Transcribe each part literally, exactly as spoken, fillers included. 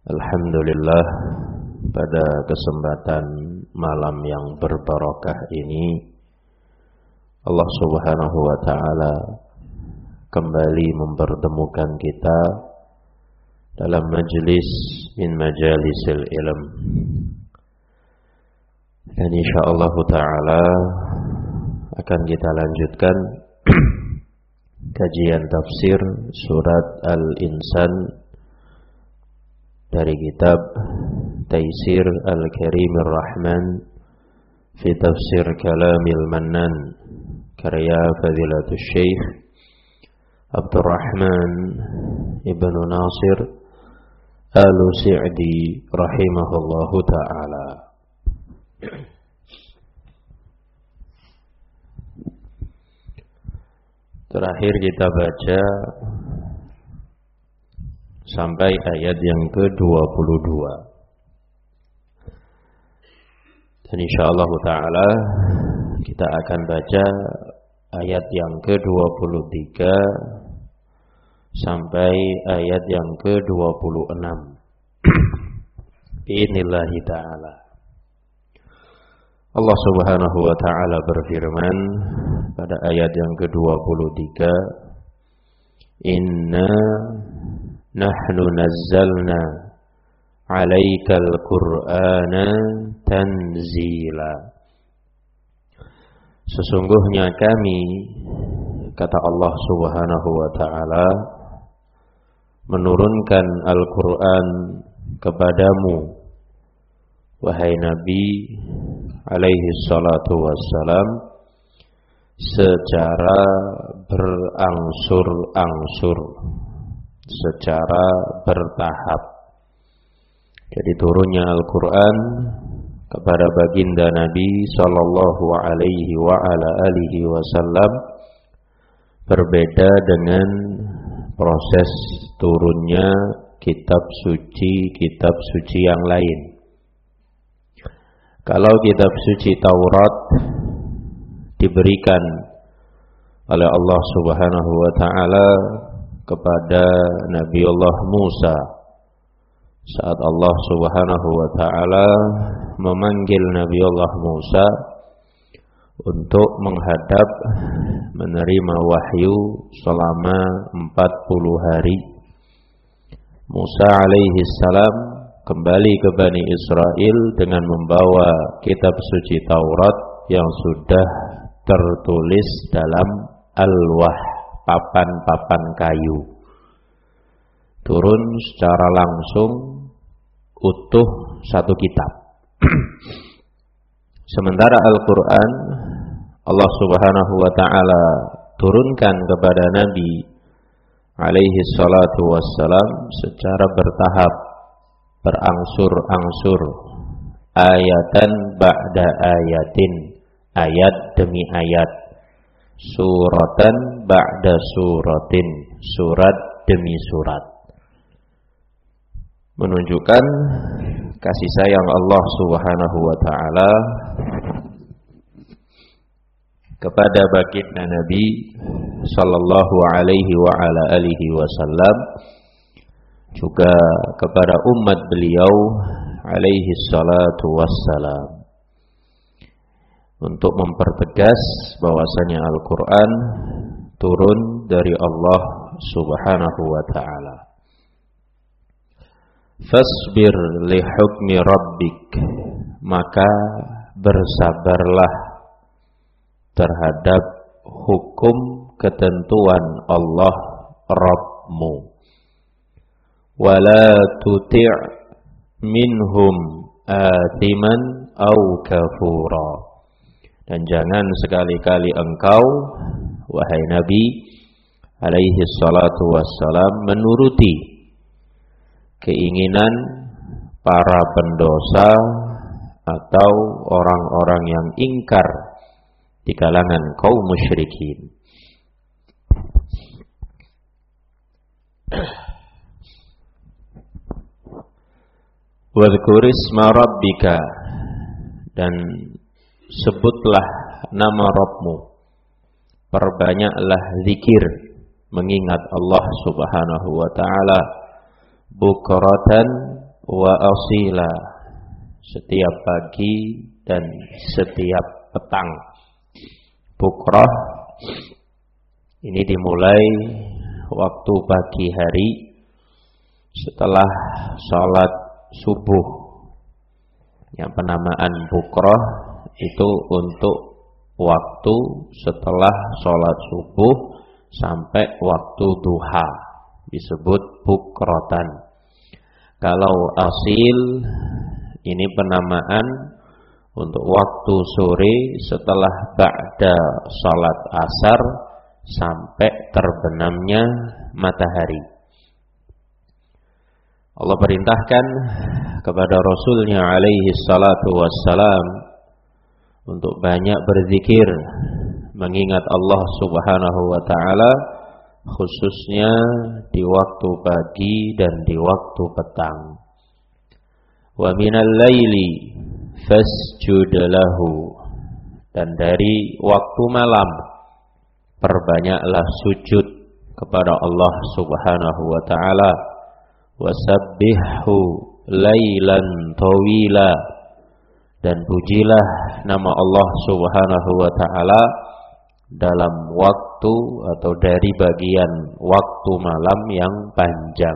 Alhamdulillah, pada kesempatan malam yang berbarokah ini Allah Subhanahu wa ta'ala kembali mempertemukan kita dalam majlis min majalisil ilm. Dan insyaallah ta'ala akan kita lanjutkan kajian tafsir surat Al-Insan dari kitab Taisir Al-Karimir Rahman fi Tafsir Kalamil Mannan karya Fadilatul Syekh Abdurrahman Ibn Nasir Al-Sa'di rahimahullahu ta'ala. Terakhir kita baca sampai ayat yang ke dua puluh dua. Dan insyaallah ta'ala kita akan baca ayat yang ke dua puluh tiga sampai ayat yang ke dua puluh enam. Bi'inillahi ta'ala. Allah Subhanahu wa ta'ala berfirman pada ayat yang ke dua puluh tiga, Inna nahnu nazzalna 'alaikal Qur'ana tanzila. Sesungguhnya kami, kata Allah Subhanahu wa ta'ala, menurunkan Al-Qur'an kepadamu wahai Nabi alaihi salatu wassalam secara berangsur-angsur, secara bertahap. Jadi turunnya Al-Quran kepada baginda Nabi sallallahu alaihi wa ala alihi wasallam berbeda dengan proses turunnya kitab suci kitab suci yang lain. Kalau kitab suci Taurat diberikan oleh Allah Subhanahu wa ta'ala kepada Nabiullah Musa saat Allah Subhanahu wa ta'ala memanggil Nabiullah Musa untuk menghadap menerima wahyu selama empat puluh hari. Musa alaihi salam kembali ke Bani Israel dengan membawa kitab suci Taurat yang sudah tertulis dalam alwah, papan-papan kayu. Turun secara langsung utuh satu kitab. Sementara Al-Quran Allah Subhanahu wa ta'ala turunkan kepada Nabi alaihi salatu wassalam secara bertahap, berangsur-angsur, ayatan ba'da ayatin, ayat demi ayat, suratan ba'da suratin, surat demi surat, menunjukkan kasih sayang Allah Subhanahu wa ta'ala kepada baginda Nabi sallallahu alaihi wa ala alihi wasallam, juga kepada umat beliau alaihi salatu wassalam, untuk mempertegas bahwasanya Al-Quran turun dari Allah Subhanahu wa ta'ala. Fasbir li hukmi rabbik, maka bersabarlah terhadap hukum ketentuan Allah Rabbmu. Wala tuti' minhum athiman au kafura, dan jangan sekali-kali engkau wahai Nabi alaihi salatu wassalam menuruti keinginan para pendosa atau orang-orang yang ingkar di kalangan kaum musyrikin. Wadhkur isma rabbika, dan sebutlah nama Rabbmu, perbanyaklah zikir mengingat Allah Subhanahu wa taala, bukratan wa asila, setiap pagi dan setiap petang. Bukrah ini dimulai waktu pagi hari setelah sholat subuh. Yang penamaan bukrah itu untuk waktu setelah sholat subuh sampai waktu duha, disebut bukrotan. Kalau asil ini penamaan untuk waktu sore setelah ba'da sholat asar sampai terbenamnya matahari. Allah perintahkan kepada Rasulnya alaihi salatu wassalam untuk banyak berzikir, mengingat Allah subhanahu wa ta'ala, khususnya di waktu pagi dan di waktu petang. Wa minal laili fasjud lahu, dan dari waktu malam perbanyaklah sujud kepada Allah subhanahu wa ta'ala. Wasabbihhu lailan tawila, dan pujilah nama Allah subhanahu wa ta'ala dalam waktu atau dari bagian waktu malam yang panjang.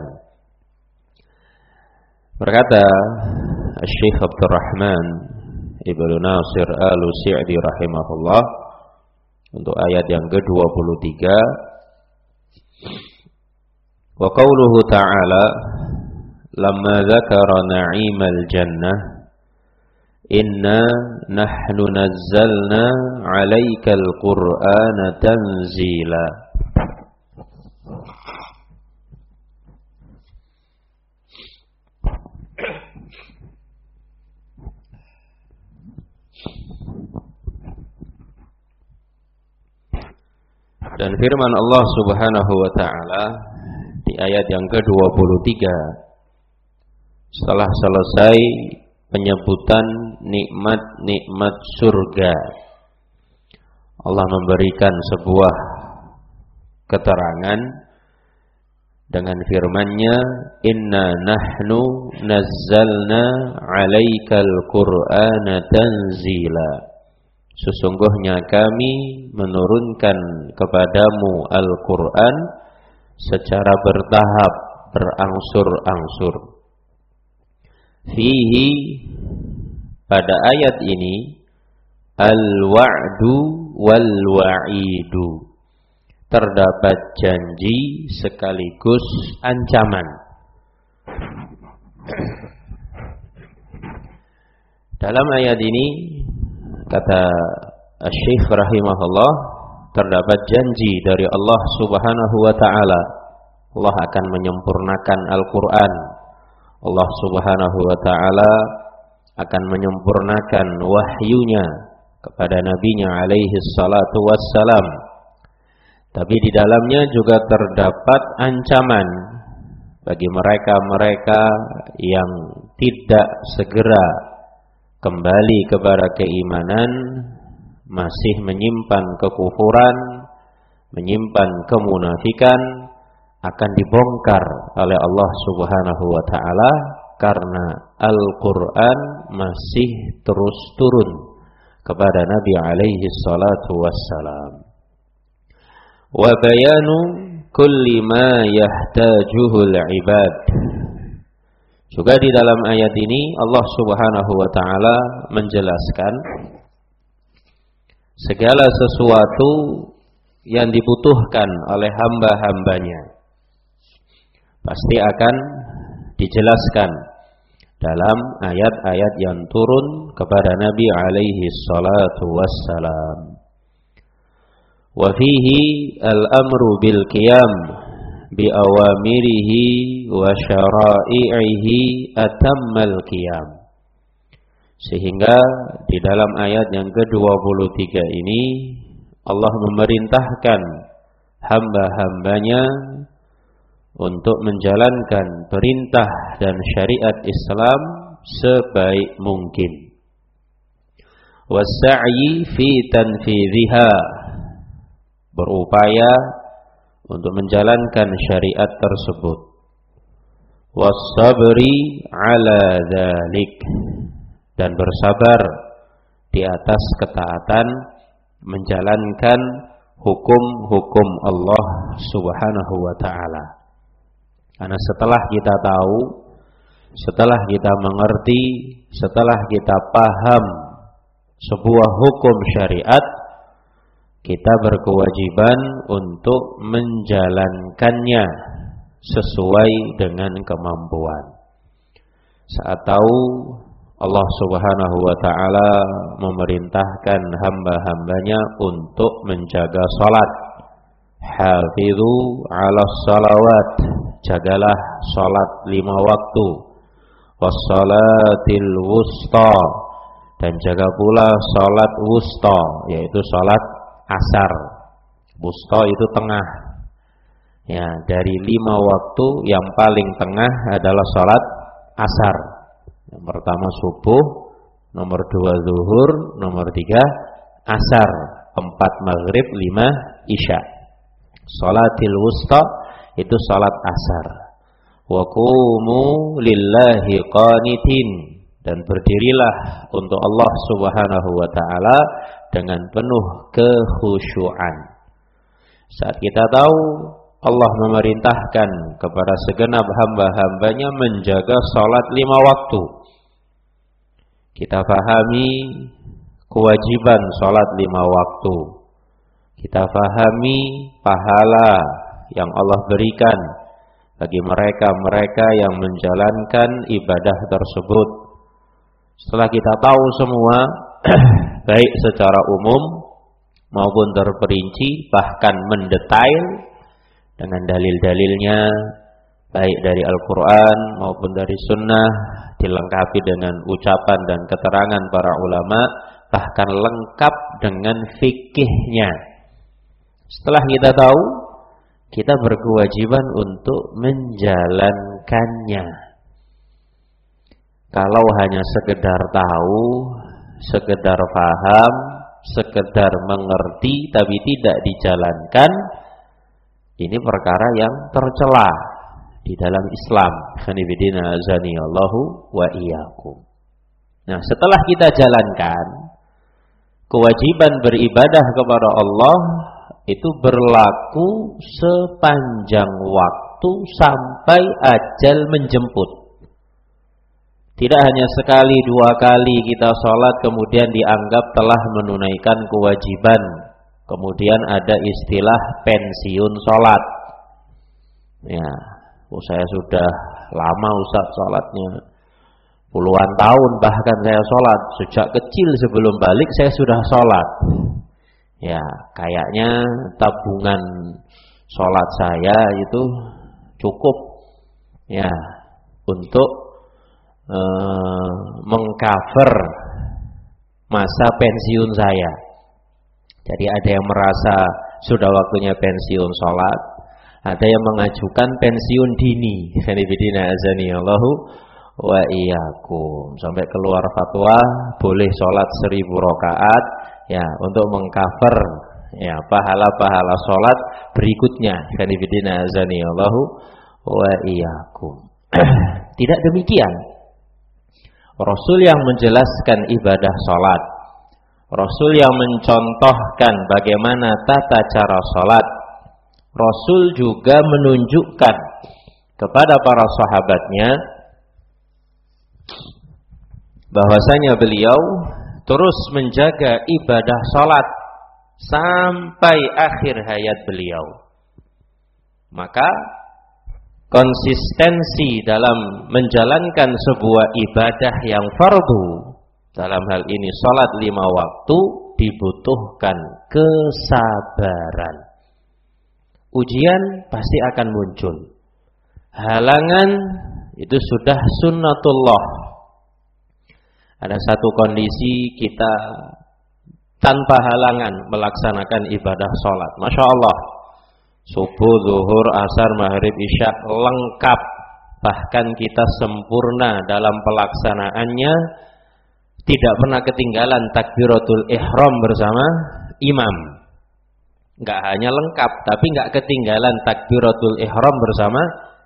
Berkata Syekh Abdurrahman Ibnu Nasir Al-Sa'di rahimahullah untuk ayat yang ke dua puluh tiga, wa qauluhu ta'ala lamma dzakara na'imal jannah inna nahnu nazzalna 'alaikal qur'ana tanzila. Dan firman Allah subhanahu wa ta'ala di ayat yang ke dua puluh tiga, setelah selesai penyebutan nikmat-nikmat surga, Allah memberikan sebuah keterangan dengan firman-Nya, inna nahnu nazzalna 'alaikal qur'ana tanzila, sesungguhnya kami menurunkan kepadamu Al-Qur'an secara bertahap, berangsur-angsur. Fihi, pada ayat ini, al-wa'du wal-wa'idu, terdapat janji sekaligus ancaman. Dalam ayat ini, kata Syekh rahimahullah, terdapat janji dari Allah subhanahu wa ta'ala. Allah akan menyempurnakan Al-Quran. Allah subhanahu wa ta'ala akan menyempurnakan wahyunya kepada nabinya alaihi salatu wassalam. Tapi di dalamnya juga terdapat ancaman bagi mereka-mereka yang tidak segera kembali kepada keimanan, masih menyimpan kekufuran, menyimpan kemunafikan, akan dibongkar oleh Allah subhanahu wa ta'ala karena Al-Quran masih terus turun kepada Nabi alaihi salatu wassalam. Wa bayanu kulli ma yahtajuhul ibad. Juga di dalam ayat ini Allah subhanahu wa ta'ala menjelaskan segala sesuatu yang dibutuhkan oleh hamba-hambanya pasti akan dijelaskan dalam ayat-ayat yang turun kepada Nabi alaihi salatu wassalam. Wa fihi al-amru bil qiyam bi awamirihi wa syara'ihi atammal qiyam. Sehingga di dalam ayat yang ke dua puluh tiga ini Allah memerintahkan hamba-hambanya untuk menjalankan perintah dan syariat Islam sebaik mungkin. Wassa'i fi tanfidhiha, berupaya untuk menjalankan syariat tersebut. was-sabri 'ala dzalik, dan bersabar di atas ketaatan menjalankan hukum-hukum Allah Subhanahu wa taala. Karena setelah kita tahu, setelah kita mengerti, setelah kita paham sebuah hukum syariat, kita berkewajiban untuk menjalankannya sesuai dengan kemampuan. Saat tahu Allah Subhanahu wa taala memerintahkan hamba-hambanya untuk menjaga salat. Hafizu 'alas salawat, jagalah salat lima waktu. Was-salatil wusta, dan jaga pula salat wusta, yaitu salat asar. Wusta itu tengah. Ya, dari lima waktu yang paling tengah adalah salat asar. Yang pertama subuh, nomor dua zuhur, nomor tiga asar, empat maghrib, lima isya. Salatil wusta itu salat asar. Wa qumu lillahi qanitin, dan berdirilah untuk Allah Subhanahu wa taala dengan penuh kekhusyuan. Saat kita tahu Allah memerintahkan kepada segenap hamba-hambanya menjaga salat lima waktu, kita pahami kewajiban salat lima waktu, kita pahami pahala yang Allah berikan bagi mereka-mereka yang menjalankan ibadah tersebut. Setelah kita tahu semua, baik secara umum maupun terperinci, bahkan mendetail dengan dalil-dalilnya, baik dari Al-Quran maupun dari Sunnah, dilengkapi dengan ucapan dan keterangan para ulama, bahkan lengkap dengan fikihnya. Setelah kita tahu, kita berkewajiban untuk menjalankannya. Kalau hanya sekedar tahu, sekedar paham, sekedar mengerti tapi tidak dijalankan, ini perkara yang tercela di dalam Islam. Khanibidina azanillahu wa iyyakum. Nah, setelah kita jalankan, kewajiban beribadah kepada Allah itu berlaku sepanjang waktu sampai ajal menjemput. Tidak hanya sekali dua kali kita sholat kemudian dianggap telah menunaikan kewajiban. Kemudian ada istilah pensiun sholat. Ya, oh saya sudah lama Ustaz sholatnya, puluhan tahun bahkan saya sholat. Sejak kecil sebelum balik saya sudah sholat. Ya, kayaknya tabungan sholat saya itu cukup ya untuk eh, mengcover masa pensiun saya. Jadi ada yang merasa sudah waktunya pensiun sholat, ada yang mengajukan pensiun dini. Khanibidina azanillahu wa iyyakum, sampai keluar fatwa boleh sholat seribu rakaat ya untuk mengcover ya pahala-pahala sholat berikutnya. Khanibidina azanillahu wa iyyakum. Tidak demikian. Rasul yang menjelaskan ibadah sholat, Rasul yang mencontohkan bagaimana tata cara sholat, Rasul juga menunjukkan kepada para sahabatnya bahwasanya beliau terus menjaga ibadah sholat sampai akhir hayat beliau. Maka konsistensi dalam menjalankan sebuah ibadah yang fardu, dalam hal ini sholat lima waktu, dibutuhkan kesabaran. Ujian pasti akan muncul, halangan itu sudah sunnatullah. Ada satu kondisi kita tanpa halangan melaksanakan ibadah sholat, Masya Allah, subuh, zuhur, asar, maghrib, isya lengkap, bahkan kita sempurna dalam pelaksanaannya, tidak pernah ketinggalan takbiratul ihram bersama imam. Enggak hanya lengkap, tapi enggak ketinggalan takbiratul ihram bersama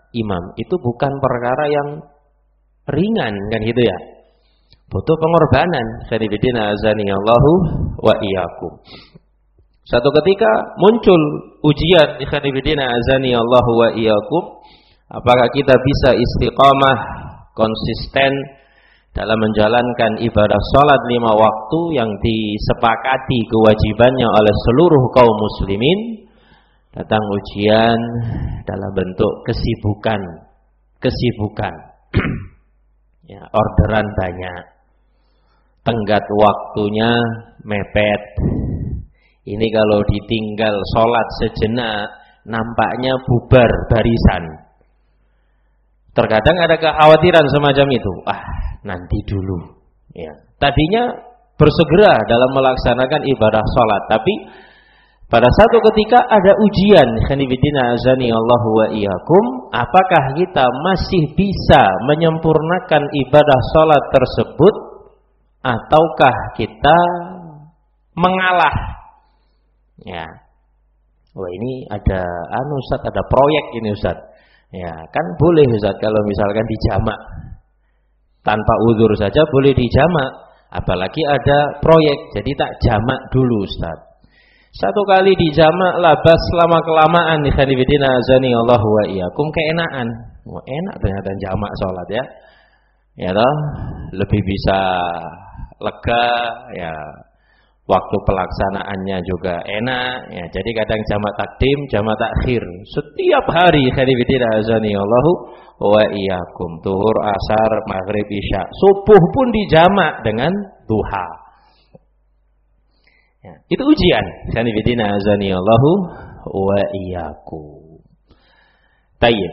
imam itu bukan perkara yang ringan kan gitu ya. Butuh pengorbanan. Khairuddin azani Allahu wa iyyakum. Satu ketika muncul ujian, khairuddin azani Allahu wa iyyakum. Apakah kita bisa istiqamah, konsisten dalam menjalankan ibadah salat lima waktu yang disepakati kewajibannya oleh seluruh kaum muslimin? Datang ujian dalam bentuk kesibukan, kesibukan, ya, orderan banyak, tenggat waktunya mepet. Ini kalau ditinggal sholat sejenak, nampaknya bubar barisan. Terkadang ada kekhawatiran semacam itu. Ah, nanti dulu. Ya. Tadinya bersegera dalam melaksanakan ibadah sholat, tapi pada satu ketika ada ujian, khanifidina azani Allahu wa iyyakum, apakah kita masih bisa menyempurnakan ibadah salat tersebut ataukah kita mengalah? Ya. Wah, ini ada anu Ustaz, ada proyek ini Ustaz. Ya, kan boleh Ustaz kalau misalkan dijamak. Tanpa uzur saja boleh dijamak, apalagi ada proyek. Jadi tak jamak dulu Ustaz. Satu kali dijamak labas lama kelamaan di khanifidina azani Allahu wa iyyakum keenaan. Wah, enak ternyata jamak salat ya. Ya toh, lebih bisa lega ya. Waktu pelaksanaannya juga enak ya. Jadi kadang jamak takdim, jamak takhir. Setiap hari khanifidina azani Allahu wa iyyakum. Zuhur, asar, maghrib, isya. Subuh pun dijamak dengan duha. Ya, itu ujian. Khanifidina azani Allahu wa iyyakum. Tayyib.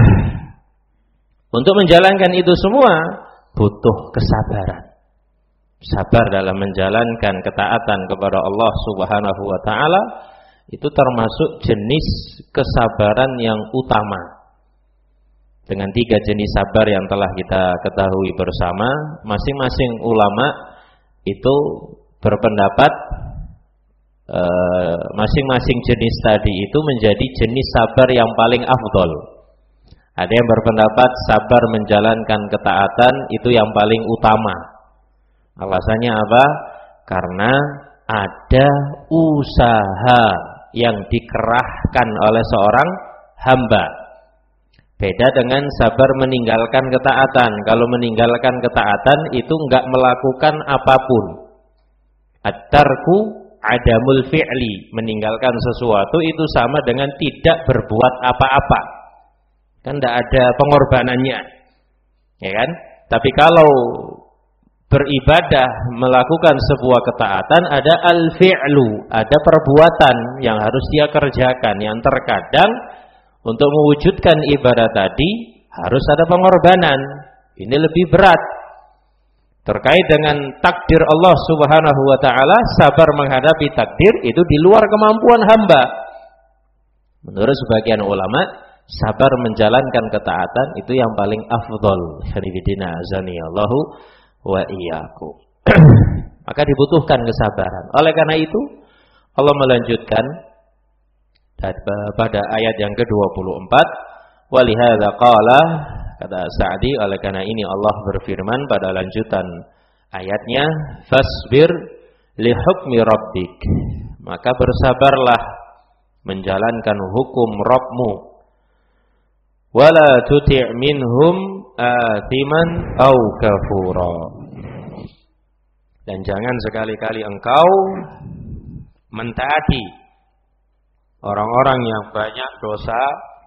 Untuk menjalankan itu semua butuh kesabaran. Sabar dalam menjalankan ketaatan kepada Allah Subhanahu wa taala itu termasuk jenis kesabaran yang utama. Dengan tiga jenis sabar yang telah kita ketahui bersama, masing-masing ulama itu berpendapat masing-masing uh, jenis tadi itu menjadi jenis sabar yang paling afdol. Ada yang berpendapat sabar menjalankan ketaatan itu yang paling utama. Alasannya apa? Karena ada usaha yang dikerahkan oleh seorang hamba. Beda dengan sabar meninggalkan ketaatan. Kalau meninggalkan ketaatan itu enggak melakukan apapun. At-tarku adamul fi'li, meninggalkan sesuatu itu sama dengan tidak berbuat apa-apa. Kan tidak ada pengorbanannya, ya kan? Tapi kalau beribadah melakukan sebuah ketaatan ada al-fi'lu, ada perbuatan yang harus dia kerjakan, yang terkadang untuk mewujudkan ibadah tadi harus ada pengorbanan. Ini lebih berat. Terkait dengan takdir Allah Subhanahu wa taala, sabar menghadapi takdir itu di luar kemampuan hamba. Menurut sebagian ulama, sabar menjalankan ketaatan itu yang paling afdol. Khanifidina azani Allahu wa iyyakum. Maka dibutuhkan kesabaran. Oleh karena itu, Allah melanjutkan pada ayat yang ke dua puluh empat, walihadza qala, kata Sa'di, oleh karena ini Allah berfirman pada lanjutan ayatnya, fasbir li hukmi rabbik, maka bersabarlah menjalankan hukum Rabbmu, wala tuti' minhum athiman au kafura, dan jangan sekali-kali engkau mentaati orang-orang yang banyak dosa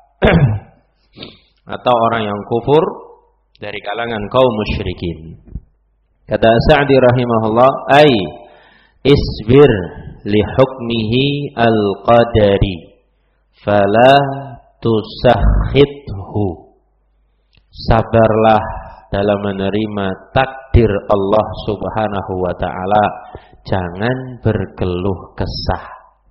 atau orang yang kufur dari kalangan kaum musyrikin. Kata Sa'di rahimahullah, ai isbir li hukmihi al-qadari fala tusakhithu. Sabarlah dalam menerima takdir Allah Subhanahu wa taala, jangan berkeluh kesah.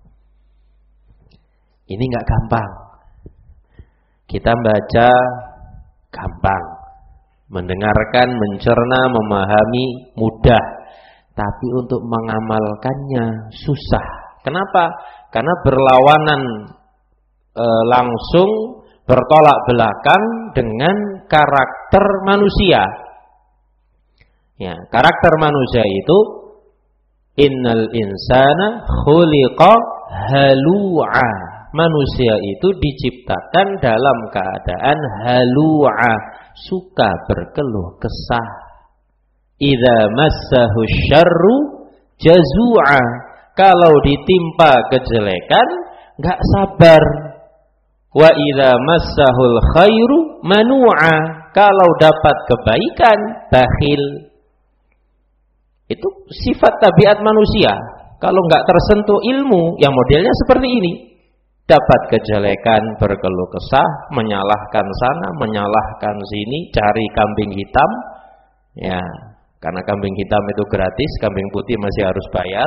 Ini enggak gampang. Kita baca gampang, mendengarkan, mencerna, memahami mudah, tapi untuk mengamalkannya susah. Kenapa? Karena berlawanan e, langsung, bertolak belakang dengan karakter manusia. Ya, karakter manusia itu innal insana khuliqa halu'a. Manusia itu diciptakan dalam keadaan halu'a, suka berkeluh kesah. Idza massahu syarru jazu'a. Kalau ditimpa kejelekan enggak sabar. Wa idza massahul khairu manu'a. Kalau dapat kebaikan bakhil. Itu sifat tabiat manusia. Kalau enggak tersentuh ilmu yang modelnya seperti ini, dapat kejelekan berkeluh kesah, menyalahkan sana, menyalahkan sini, cari kambing hitam. Ya, karena kambing hitam itu gratis, kambing putih masih harus bayar.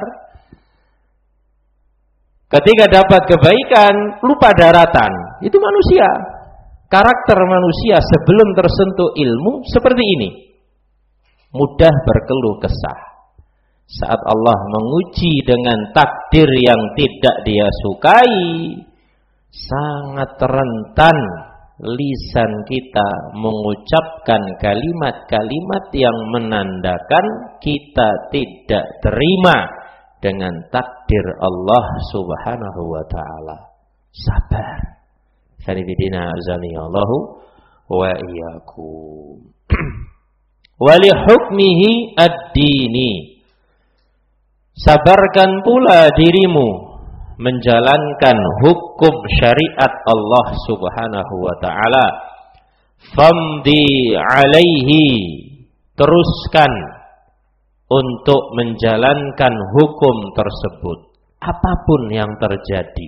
Ketika dapat kebaikan, lupa daratan. Itu manusia. Karakter manusia sebelum tersentuh ilmu seperti ini. Mudah berkeluh kesah. Saat Allah menguji dengan takdir yang tidak dia sukai, sangat rentan lisan kita mengucapkan kalimat-kalimat yang menandakan kita tidak terima dengan takdir Allah Subhanahu wa taala. Sabar. Sanibidina azanillahu wa iyyakum. Wa li hukmihi ad-dini. Sabarkan pula dirimu menjalankan hukum syariat Allah Subhanahu wa taala. Famdi alaihi, teruskan untuk menjalankan hukum tersebut apapun yang terjadi.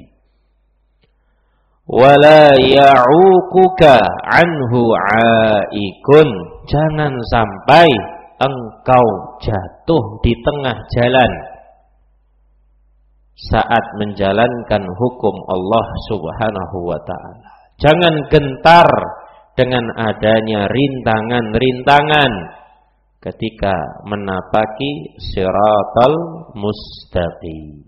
Wala ya'uquka anhu 'aikun, jangan sampai engkau jatuh di tengah jalan saat menjalankan hukum Allah Subhanahu wa taala. Jangan gentar dengan adanya rintangan-rintangan ketika menapaki siratal mustaqim.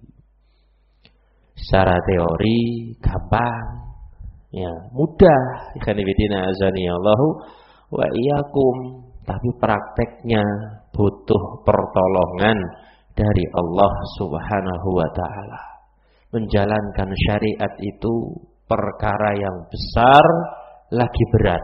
Secara teori gampang, ya, mudah. Ikhwanifidina azanillahu wa iyyakum, tapi prakteknya butuh pertolongan dari Allah Subhanahu wa taala. Menjalankan syariat itu perkara yang besar lagi berat.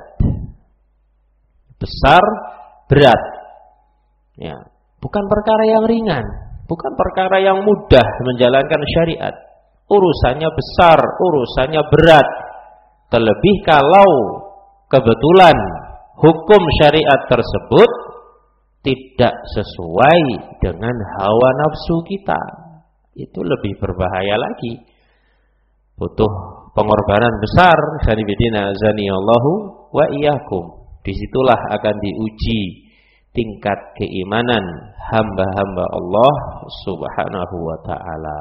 Besar, berat. Ya, bukan perkara yang ringan, bukan perkara yang mudah menjalankan syariat. Urusannya besar, urusannya berat. Terlebih kalau kebetulan hukum syariat tersebut tidak sesuai dengan hawa nafsu kita, itu lebih berbahaya lagi. Butuh pengorbanan besar. Sanibidina azanillahu wa iyyakum. Disitulah akan diuji tingkat keimanan hamba-hamba Allah Subhanahu wa ta'ala.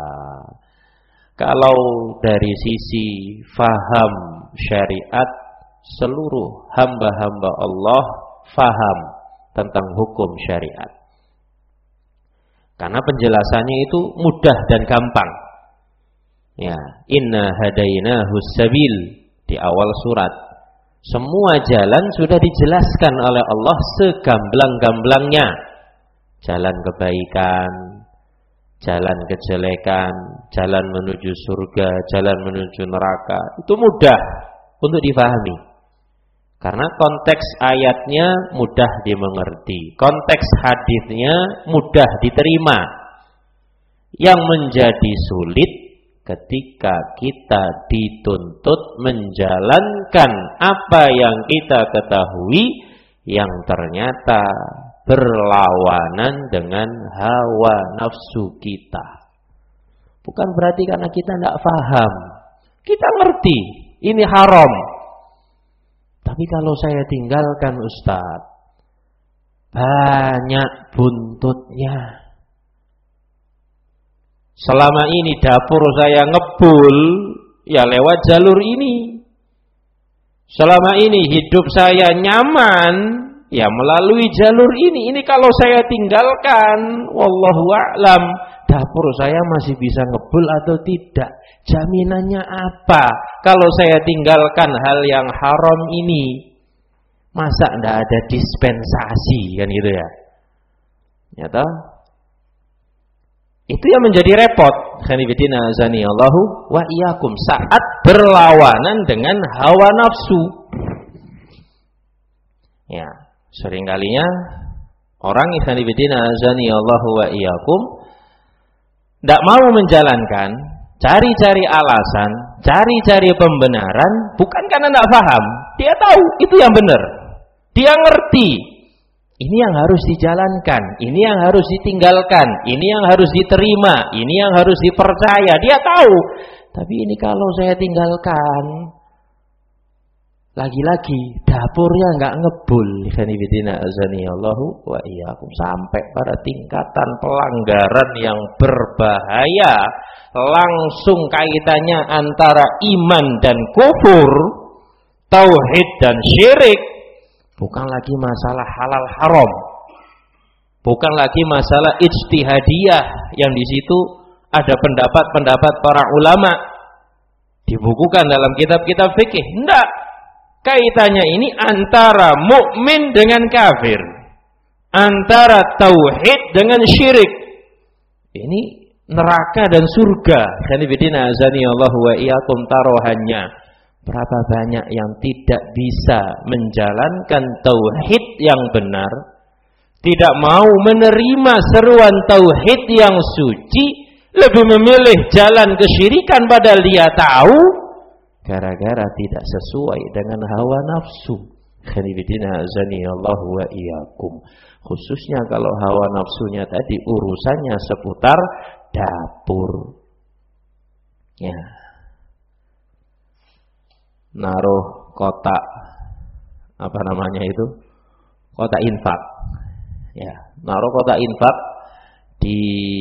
Kalau dari sisi faham syariat, seluruh hamba-hamba Allah faham tentang hukum syariat. Karena penjelasannya itu mudah dan gampang. Ya, inna hadainahu sabil di awal surat. Semua jalan sudah dijelaskan oleh Allah segamblang-gamblangnya. Jalan kebaikan, jalan kejelekan, jalan menuju surga, jalan menuju neraka. Itu mudah untuk difahami. Karena konteks ayatnya mudah dimengerti, konteks hadisnya mudah diterima. Yang menjadi sulit ketika kita dituntut menjalankan apa yang kita ketahui yang ternyata berlawanan dengan hawa nafsu kita. Bukan berarti karena kita tidak paham. Kita ngerti ini haram. Tapi kalau saya tinggalkan Ustaz, banyak buntutnya. Selama ini dapur saya ngebul, ya lewat jalur ini. Selama ini hidup saya nyaman, ya melalui jalur ini. Ini kalau saya tinggalkan, wallahu a'lam, dapur saya masih bisa ngebul atau tidak? Jaminannya apa? Kalau saya tinggalkan hal yang haram ini, masa enggak ada dispensasi kan gitu ya? Nyata itu yang menjadi repot. Khanifidina azani Allahu wa iyyakum saat berlawanan dengan hawa nafsu. Ya, seringkalinya orang khanifidina azani Allahu wa iyyakum tidak mau menjalankan, cari-cari alasan, cari-cari pembenaran, bukan karena tidak paham. Dia tahu itu yang benar. Dia ngerti. Ini yang harus dijalankan, ini yang harus ditinggalkan, ini yang harus diterima, ini yang harus dipercaya. Dia tahu. Tapi ini kalau saya tinggalkan, lagi-lagi dapurnya nggak ngebul. Khanifidina azani Allahu wa iyyakum, sampai pada tingkatan pelanggaran yang berbahaya, langsung kaitannya antara iman dan kufur, tauhid dan syirik. Bukan lagi masalah halal haram, bukan lagi masalah ijtihadiyah yang di situ ada pendapat-pendapat para ulama dibukukan dalam kitab-kitab fikih. Enggak, kaitannya ini antara mukmin dengan kafir, antara tauhid dengan syirik. Ini neraka dan surga. Khanifidina azani Allahu wa iyyakum taruhannya. Berapa banyak yang tidak bisa menjalankan tauhid yang benar, tidak mau menerima seruan tauhid yang suci, lebih memilih jalan kesyirikan padahal dia tahu, gara-gara tidak sesuai dengan hawa nafsu. Khanifidina azani Allahu wa iyyakum. Khususnya kalau hawa nafsunya tadi urusannya seputar dapur. Ya. Naruh kotak apa namanya itu, kotak infak, ya, naruh kotak infak di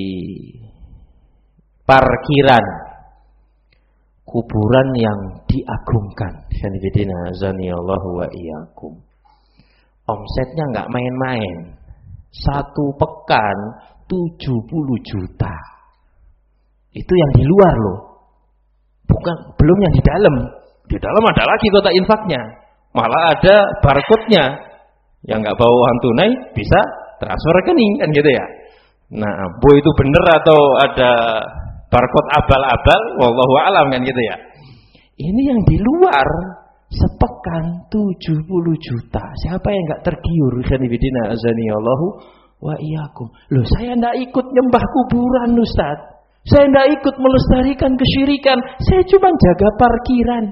parkiran kuburan yang diagungkan. Khanifidina azani Allahu wa iyyakum. Omsetnya nggak main-main, satu pekan tujuh puluh juta. Itu yang di luar loh, bukan, belum yang di dalam. Di dalam ada lagi kotak infaknya, malah ada barcode-nya. Yang nggak bawa uang tunai bisa transfer rekening kan gitu ya. Nah, bu itu bener atau ada barcode abal-abal, wallahu a'lam kan gitu ya. Ini yang di luar sepekan tujuh puluh juta. Siapa yang nggak tergiur? Khanifidina azani Allahu wa iyyakum. Loh, saya nggak ikut nyembah kuburan, Ustaz. Saya nggak ikut melestarikan kesyirikan. Saya cuma jaga parkiran.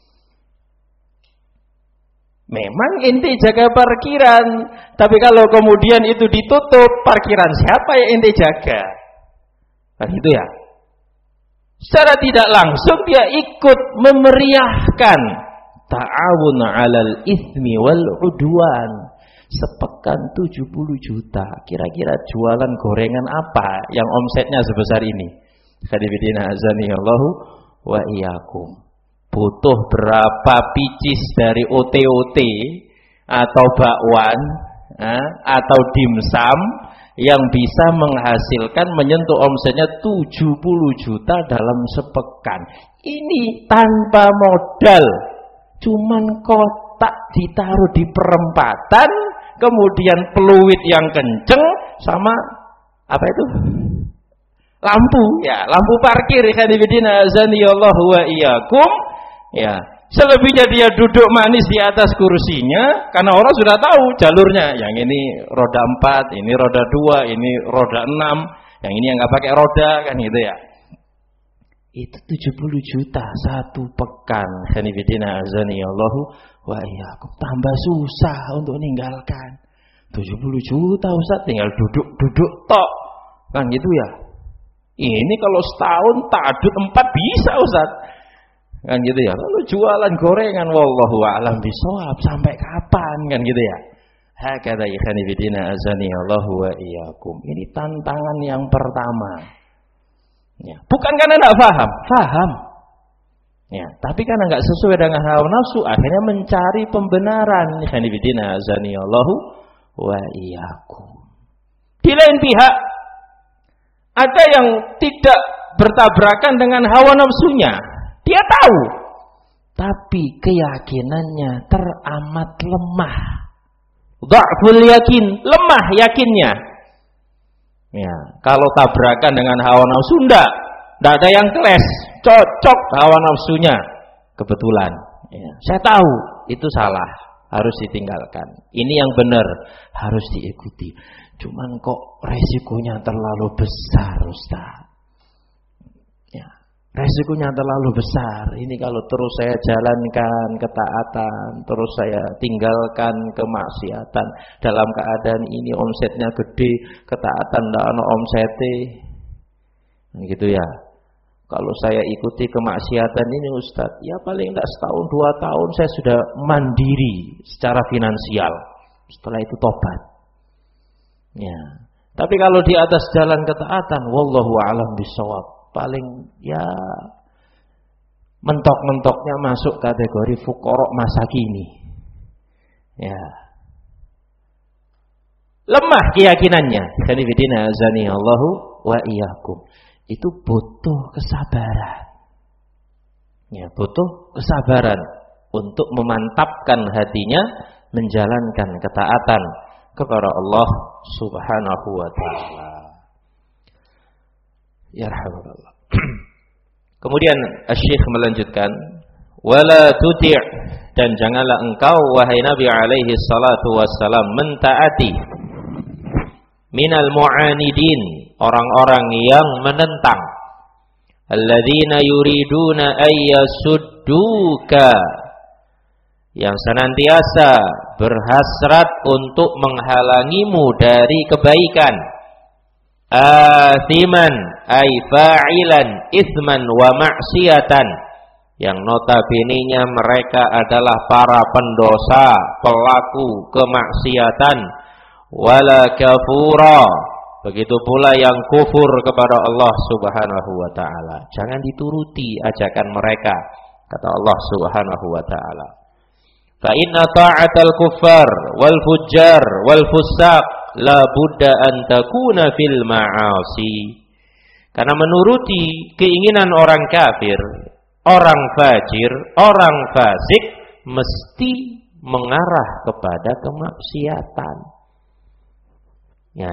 Memang inti jaga parkiran, tapi kalau kemudian itu ditutup, parkiran siapa yang inti jaga? Kan itu ya. Secara tidak langsung dia ikut memeriahkan ta'awun 'alal itsmi wal 'udwan. Sepekan tujuh puluh juta. Kira-kira jualan gorengan apa yang omsetnya sebesar ini? Khanifidina azani Allahu wa iyyakum. Butuh berapa picis dari O T O T atau bakwan eh, atau dimsum yang bisa menghasilkan menyentuh omsetnya tujuh puluh juta dalam sepekan. Ini tanpa modal, cuman kotak ditaruh di perempatan, kemudian peluit yang kenceng sama apa itu? Lampu, ya, lampu parkir. Khanifidina azani Allahu wa iyyakum. Ya, selebihnya dia duduk manis di atas kursinya karena orang sudah tahu jalurnya. Yang ini roda empat, ini roda dua, ini roda enam, yang ini yang nggak pakai roda kan gitu ya. Itu tujuh puluh juta satu pekan. Khanifidina azani Allahu wa iyyakum. Tambah susah untuk meninggalkan. tujuh puluh juta Ustaz tinggal duduk-duduk tok. Kan gitu ya. Ini kalau setahun ta'adud empat bisa Ustaz. Kan gitu ya. Lalu jualan gorengan wallahu a'lam bishawab sampai kapan kan gitu ya. Hakadha khanifidina azani Allahu wa iyyakum. Ini tantangan yang pertama. Ya, bukan karena enggak paham, paham. Ya, tapi karena enggak sesuai dengan hawa nafsu akhirnya mencari pembenaran. Khanifidina azani Allahu wa iyyakum. Di lain pihak ada yang tidak bertabrakan dengan hawa nafsunya. Dia tahu, tapi keyakinannya teramat lemah. Dha'ful yakin, lemah yakinnya. Ya, kalau tabrakan dengan hawa nafsu enggak, enggak ada yang keles, cocok hawa nafsunya. Kebetulan, ya, saya tahu itu salah, harus ditinggalkan. Ini yang benar, harus diikuti. Cuman kok resikonya terlalu besar, Ustaz. Ya, resikonya terlalu besar. Ini kalau terus saya jalankan ketaatan, terus saya tinggalkan kemaksiatan, dalam keadaan ini omsetnya gede, ketaatan ndak ono omsete. Gitu ya. Kalau saya ikuti kemaksiatan ini Ustaz, ya paling tidak setahun dua tahun saya sudah mandiri secara finansial. Setelah itu tobat. Ya. Tapi kalau di atas jalan ketaatan, wallahu a'lam bishawab, paling ya mentok-mentoknya masuk kategori fuqara masa kini. Ya. Lemah keyakinannya. Khanifidina azani Allahu wa iyyakum. Itu butuh kesabaran. Ya, butuh kesabaran untuk memantapkan hatinya menjalankan ketaatan kepada Allah Subhanahu wa taala. Ya rahmatullah. Kemudian Asy-Syaikh melanjutkan, wala tuti' dan janganlah engkau wahai Nabi alaihi salatu wassalam mentaati minal mu'anidin, orang-orang yang menentang, alladzina yuriduna ayyasudduka, yang senantiasa berhasrat untuk menghalangimu dari kebaikan, athiman ay fa'ilan ithman wa ma'siyatan, yang notabene-nya mereka adalah para pendosa, pelaku kemaksiatan, wala kafura, begitu pula yang kufur kepada Allah Subhanahu wa taala. Jangan dituruti ajakan mereka, kata Allah Subhanahu wa taala. Fa inna ta'atal kuffar wal fujjar wal fusaq la budda an takuna fil ma'asi. Karena menuruti keinginan orang kafir, orang fajir, orang fasik mesti mengarah kepada kemaksiatan. Ya.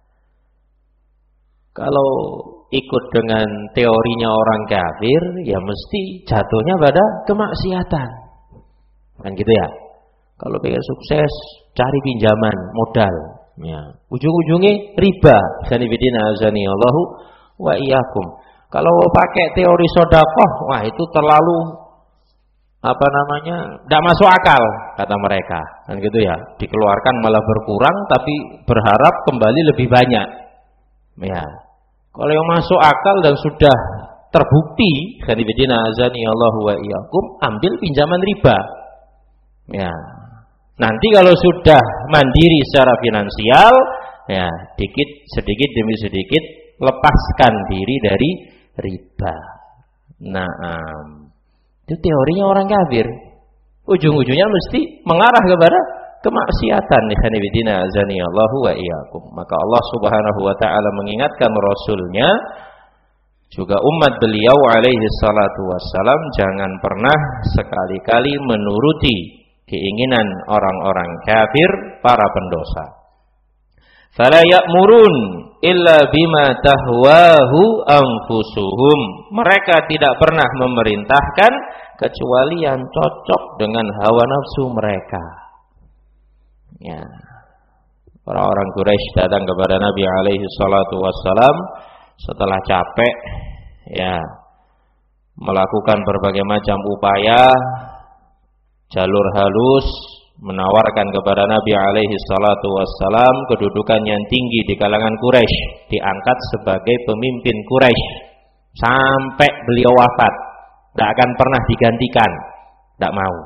Kalau ikut dengan teorinya orang kafir, ya mesti jatuhnya pada kemaksiatan. Kan gitu ya. Kalau pengen sukses, cari pinjaman, modal. Ya. Ujung-ujungnya riba. Sanibidina azani Allahu wa iyyakum. Kalau pakai teori sedekah, wah itu terlalu apa namanya? Tidak masuk akal, kata mereka. Kan gitu ya. Dikeluarkan malah berkurang, tapi berharap kembali lebih banyak. Ya. Kalau yang masuk akal dan sudah terbukti, sanibidina azani Allahu wa iyyakum, ambil pinjaman riba. Ya. Nanti kalau sudah mandiri secara finansial, ya, dikit sedikit demi sedikit lepaskan diri dari riba. Nah, um, itu teorinya orang kafir. Ujung-ujungnya mesti mengarah kepada kemaksiatan. Ikhwanifidina azani Allahu wa iyyakum. Maka Allah Subhanahu wa taala mengingatkan rasulnya, juga umat beliau alaihi salatu wassalam, jangan pernah sekali-kali menuruti keinginan orang-orang kafir, para pendosa. Fala ya'murun illa bima tahwahu anfusuhum. Mereka tidak pernah memerintahkan kecuali yang cocok dengan hawa nafsu mereka. Ya. Orang-orang Quraisy datang kepada Nabi alaihi salatu wassalam setelah capek ya melakukan berbagai macam upaya, jalur halus, menawarkan kepada Nabi alaihi salatu wassalam kedudukan yang tinggi di kalangan Quraisy, diangkat sebagai pemimpin Quraisy sampai beliau wafat, tidak akan pernah digantikan, tidak mau.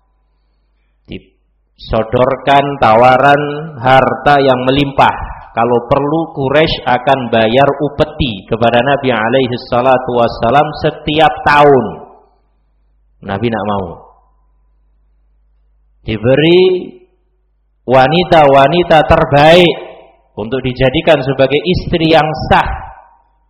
Disodorkan tawaran harta yang melimpah, kalau perlu Quraisy akan bayar upeti kepada Nabi alaihi salatu wassalam setiap tahun. Nabi tidak mau. Diberi wanita-wanita terbaik untuk dijadikan sebagai istri yang sah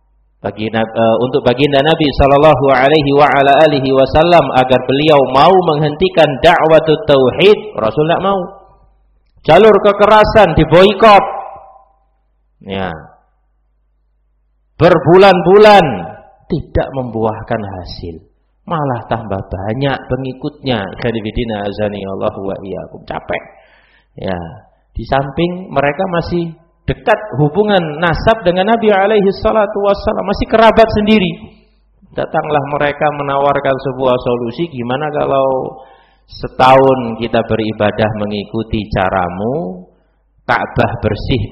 bagi uh, untuk baginda Nabi sallallahu alaihi wa ala alihi wasallam agar beliau mau menghentikan dakwah tauhid, Rasul tidak mau. Jalur kekerasan diboikot. Ya. Berbulan-bulan tidak membuahkan hasil. Malah tambah banyak pengikutnya. Khadibidina azani Allah wa iyyakum. Capek. Ya. Di samping mereka masih dekat hubungan nasab dengan Nabi alaihi salatu wassalam, masih kerabat sendiri. Datanglah mereka menawarkan sebuah solusi, gimana kalau setahun kita beribadah mengikuti caramu, Ka'bah bersih